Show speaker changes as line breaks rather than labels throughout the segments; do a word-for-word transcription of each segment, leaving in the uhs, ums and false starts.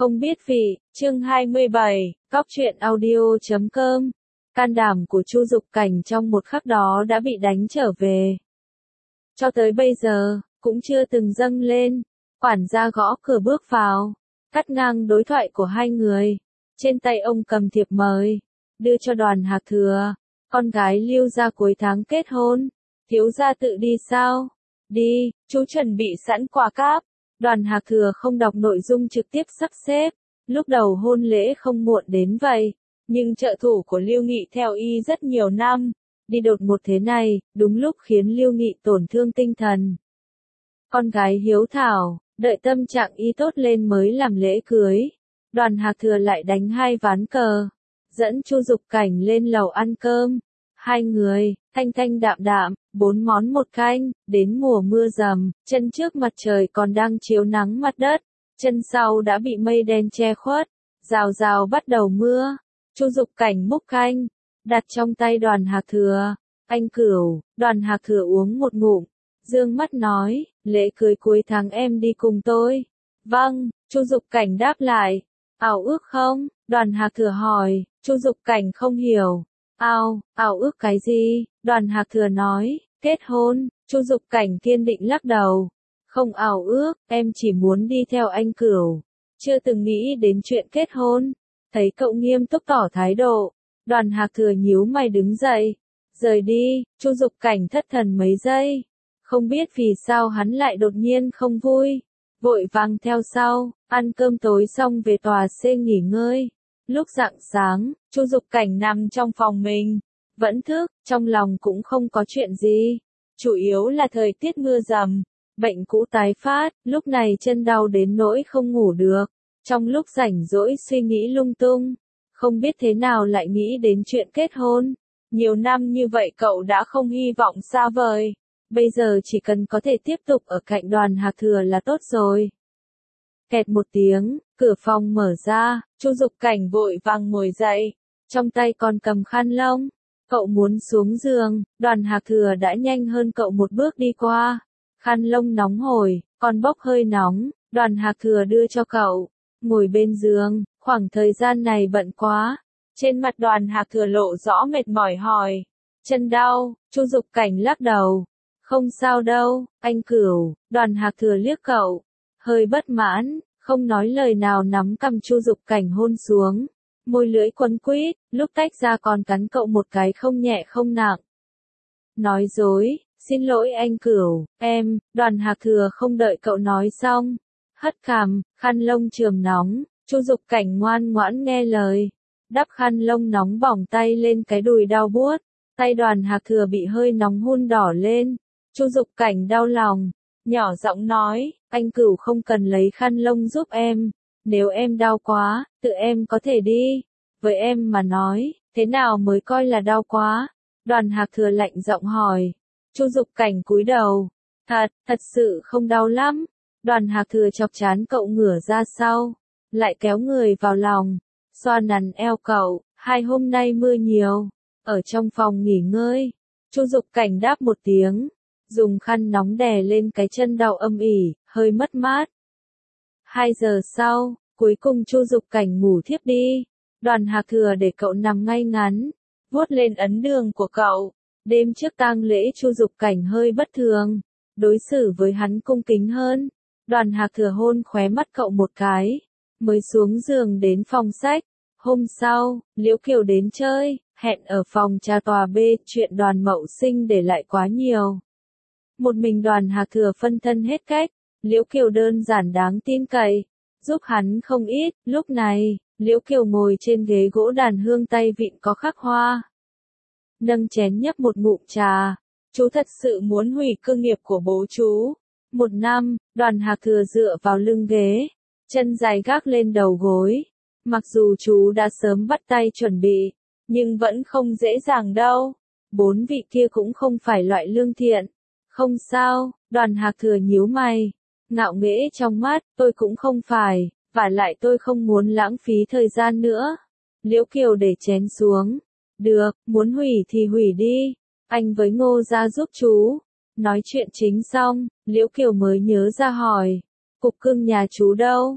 Không biết vị, chương hai mươi bảy, cóc truyện audio chấm com. Can đảm của Chu Dục Cảnh trong một khắc đó đã bị đánh trở về. Cho tới bây giờ, cũng chưa từng dâng lên. Quản gia gõ cửa bước vào, cắt ngang đối thoại của hai người. Trên tay ông cầm thiệp mời, đưa cho Đoàn Hạc Thừa. Con gái Lưu gia cuối tháng kết hôn, thiếu gia tự đi sao? Đi, chú chuẩn bị sẵn quà cáp. Đoàn Hạc Thừa không đọc nội dung trực tiếp sắp xếp. Lúc đầu hôn lễ không muộn đến vậy, nhưng trợ thủ của Lưu Nghị theo y rất nhiều năm. Đi đột ngột thế này, đúng lúc khiến Lưu Nghị tổn thương tinh thần. Con gái hiếu thảo, đợi tâm trạng y tốt lên mới làm lễ cưới. Đoàn Hạc Thừa lại đánh hai ván cờ, dẫn Chu Dục Cảnh lên lầu ăn cơm. Hai người, thanh thanh đạm đạm, bốn món một canh, đến mùa mưa rầm, chân trước mặt trời còn đang chiếu nắng mặt đất, chân sau đã bị mây đen che khuất, rào rào bắt đầu mưa. Chu Dục Cảnh múc canh, đặt trong tay Đoàn Hạc Thừa. Anh Cửu, Đoàn Hạc Thừa uống một ngụm, dương mắt nói, lễ cưới cuối tháng em đi cùng tôi. Vâng, Chu Dục Cảnh đáp lại. Ảo ước không? Đoàn Hạc Thừa hỏi. Chu Dục Cảnh không hiểu. Ao, ảo ước cái gì? Đoàn Hạc Thừa nói, kết hôn. Chu Dục Cảnh kiên định lắc đầu. Không ảo ước, em chỉ muốn đi theo anh Cửu. Chưa từng nghĩ đến chuyện kết hôn. Thấy cậu nghiêm túc tỏ thái độ, Đoàn Hạc Thừa nhíu mày đứng dậy, rời đi. Chu Dục Cảnh thất thần mấy giây, không biết vì sao hắn lại đột nhiên không vui, vội vàng theo sau. Ăn cơm tối xong về tòa C nghỉ ngơi. Lúc rạng sáng, Chu Dục Cảnh nằm trong phòng mình, vẫn thức, trong lòng cũng không có chuyện gì, chủ yếu là thời tiết mưa rầm, bệnh cũ tái phát, lúc này chân đau đến nỗi không ngủ được. Trong lúc rảnh rỗi suy nghĩ lung tung, không biết thế nào lại nghĩ đến chuyện kết hôn. Nhiều năm như vậy cậu đã không hy vọng xa vời, bây giờ chỉ cần có thể tiếp tục ở cạnh Đoàn Hạc Thừa là tốt rồi. Kẹt một tiếng, cửa phòng mở ra, Chu Dục Cảnh vội vàng ngồi dậy, trong tay còn cầm khăn lông. Cậu muốn xuống giường, Đoàn Hạc Thừa đã nhanh hơn cậu một bước đi qua. Khăn lông nóng hổi, còn bốc hơi nóng, Đoàn Hạc Thừa đưa cho cậu. Ngồi bên giường, khoảng thời gian này bận quá. Trên mặt Đoàn Hạc Thừa lộ rõ mệt mỏi hỏi. Chân đau, Chu Dục Cảnh lắc đầu. Không sao đâu, anh Cửu. Đoàn Hạc Thừa liếc cậu, hơi bất mãn, không nói lời nào nắm cầm Chu Dục Cảnh hôn xuống. Môi lưỡi quấn quýt, lúc tách ra còn cắn cậu một cái không nhẹ không nặng. Nói dối, xin lỗi anh Cửu, em. Đoàn Hạc Thừa không đợi cậu nói xong, hất cằm, khăn lông chườm nóng. Chu Dục Cảnh ngoan ngoãn nghe lời, đắp khăn lông nóng bỏng tay lên cái đùi đau buốt. Tay Đoàn Hạc Thừa bị hơi nóng hun đỏ lên. Chu Dục Cảnh đau lòng, nhỏ giọng nói, anh Cửu không cần lấy khăn lông giúp em. Nếu em đau quá, tự em có thể đi. Với em mà nói, thế nào mới coi là đau quá? Đoàn Hạc Thừa lạnh giọng hỏi. Chu Dục Cảnh cúi đầu. Thật, thật sự không đau lắm. Đoàn Hạc Thừa chọc trán cậu ngửa ra sau, lại kéo người vào lòng, xoa nắn eo cậu. Hai hôm nay mưa nhiều, ở trong phòng nghỉ ngơi. Chu Dục Cảnh đáp một tiếng, dùng khăn nóng đè lên cái chân đau âm ỉ, hơi mất mát. Hai giờ sau, cuối cùng Chu Dục Cảnh ngủ thiếp đi. Đoàn Hạc Thừa để cậu nằm ngay ngắn, vuốt lên ấn đường của cậu. Đêm trước tang lễ Chu Dục Cảnh hơi bất thường, đối xử với hắn cung kính hơn. Đoàn Hạc Thừa hôn khóe mắt cậu một cái, mới xuống giường đến phòng sách. Hôm sau, Liễu Kiều đến chơi, hẹn ở phòng trà tòa B. Chuyện Đoàn Mậu Sinh để lại quá nhiều, một mình Đoàn Hạc Thừa phân thân hết cách. Liễu Kiều đơn giản đáng tin cậy, giúp hắn không ít. Lúc này, Liễu Kiều ngồi trên ghế gỗ đàn hương tay vịn có khắc hoa, nâng chén nhấp một ngụm trà. Chú thật sự muốn hủy cơ nghiệp của bố chú. Một năm, Đoàn Hạc Thừa dựa vào lưng ghế, chân dài gác lên đầu gối. Mặc dù chú đã sớm bắt tay chuẩn bị, nhưng vẫn không dễ dàng đâu. Bốn vị kia cũng không phải loại lương thiện. Không sao, Đoàn Hạc Thừa nhíu mày, ngạo nghễ trong mắt, tôi cũng không phải, vả lại tôi không muốn lãng phí thời gian nữa. Liễu Kiều để chén xuống. Được, muốn hủy thì hủy đi. Anh với Ngô ra giúp chú. Nói chuyện chính xong, Liễu Kiều mới nhớ ra hỏi. Cục cưng nhà chú đâu?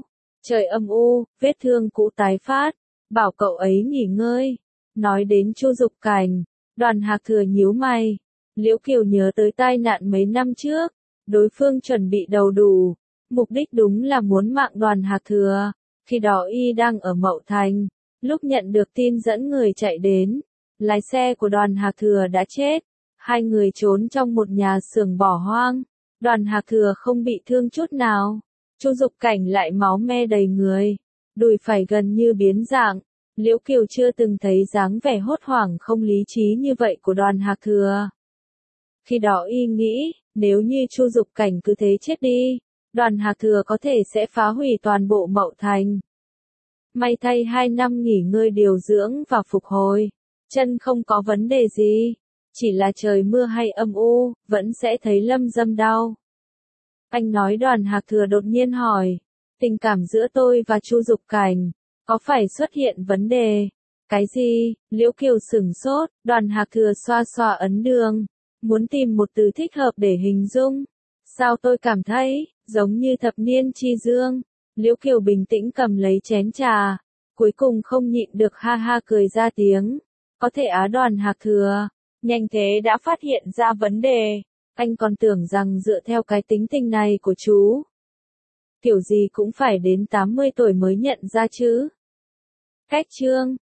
Trời âm u, vết thương cũ tái phát, bảo cậu ấy nghỉ ngơi. Nói đến Chu Dục Cảnh, Đoàn Hạc Thừa nhíu mày. Liễu Kiều nhớ tới tai nạn mấy năm trước, đối phương chuẩn bị đầu đủ, mục đích đúng là muốn mạng Đoàn Hạc Thừa. Khi đó y đang ở Mậu Thành, lúc nhận được tin dẫn người chạy đến, lái xe của Đoàn Hạc Thừa đã chết, hai người trốn trong một nhà xưởng bỏ hoang. Đoàn Hạc Thừa không bị thương chút nào, Chu Dục Cảnh lại máu me đầy người, đùi phải gần như biến dạng. Liễu Kiều chưa từng thấy dáng vẻ hốt hoảng không lý trí như vậy của Đoàn Hạc Thừa. Khi đó y nghĩ, nếu như Chu Dục Cảnh cứ thế chết đi, Đoàn Hạc Thừa có thể sẽ phá hủy toàn bộ Mậu Thành. May thay hai năm nghỉ ngơi điều dưỡng và phục hồi, chân không có vấn đề gì, chỉ là trời mưa hay âm u, vẫn sẽ thấy lâm dâm đau. Anh nói. Đoàn Hạc Thừa đột nhiên hỏi, tình cảm giữa tôi và Chu Dục Cảnh, có phải xuất hiện vấn đề? Cái gì? Liễu Kiều sửng sốt, Đoàn Hạc Thừa xoa xoa ấn đường, muốn tìm một từ thích hợp để hình dung. Sao tôi cảm thấy, giống như thập niên chi dương. Liễu Kiều bình tĩnh cầm lấy chén trà, cuối cùng không nhịn được ha ha cười ra tiếng. Có thể á. Đoàn Hạc Thừa, nhanh thế đã phát hiện ra vấn đề. Anh còn tưởng rằng dựa theo cái tính tình này của chú, kiểu gì cũng phải đến tám mươi tuổi mới nhận ra chứ. Cách chương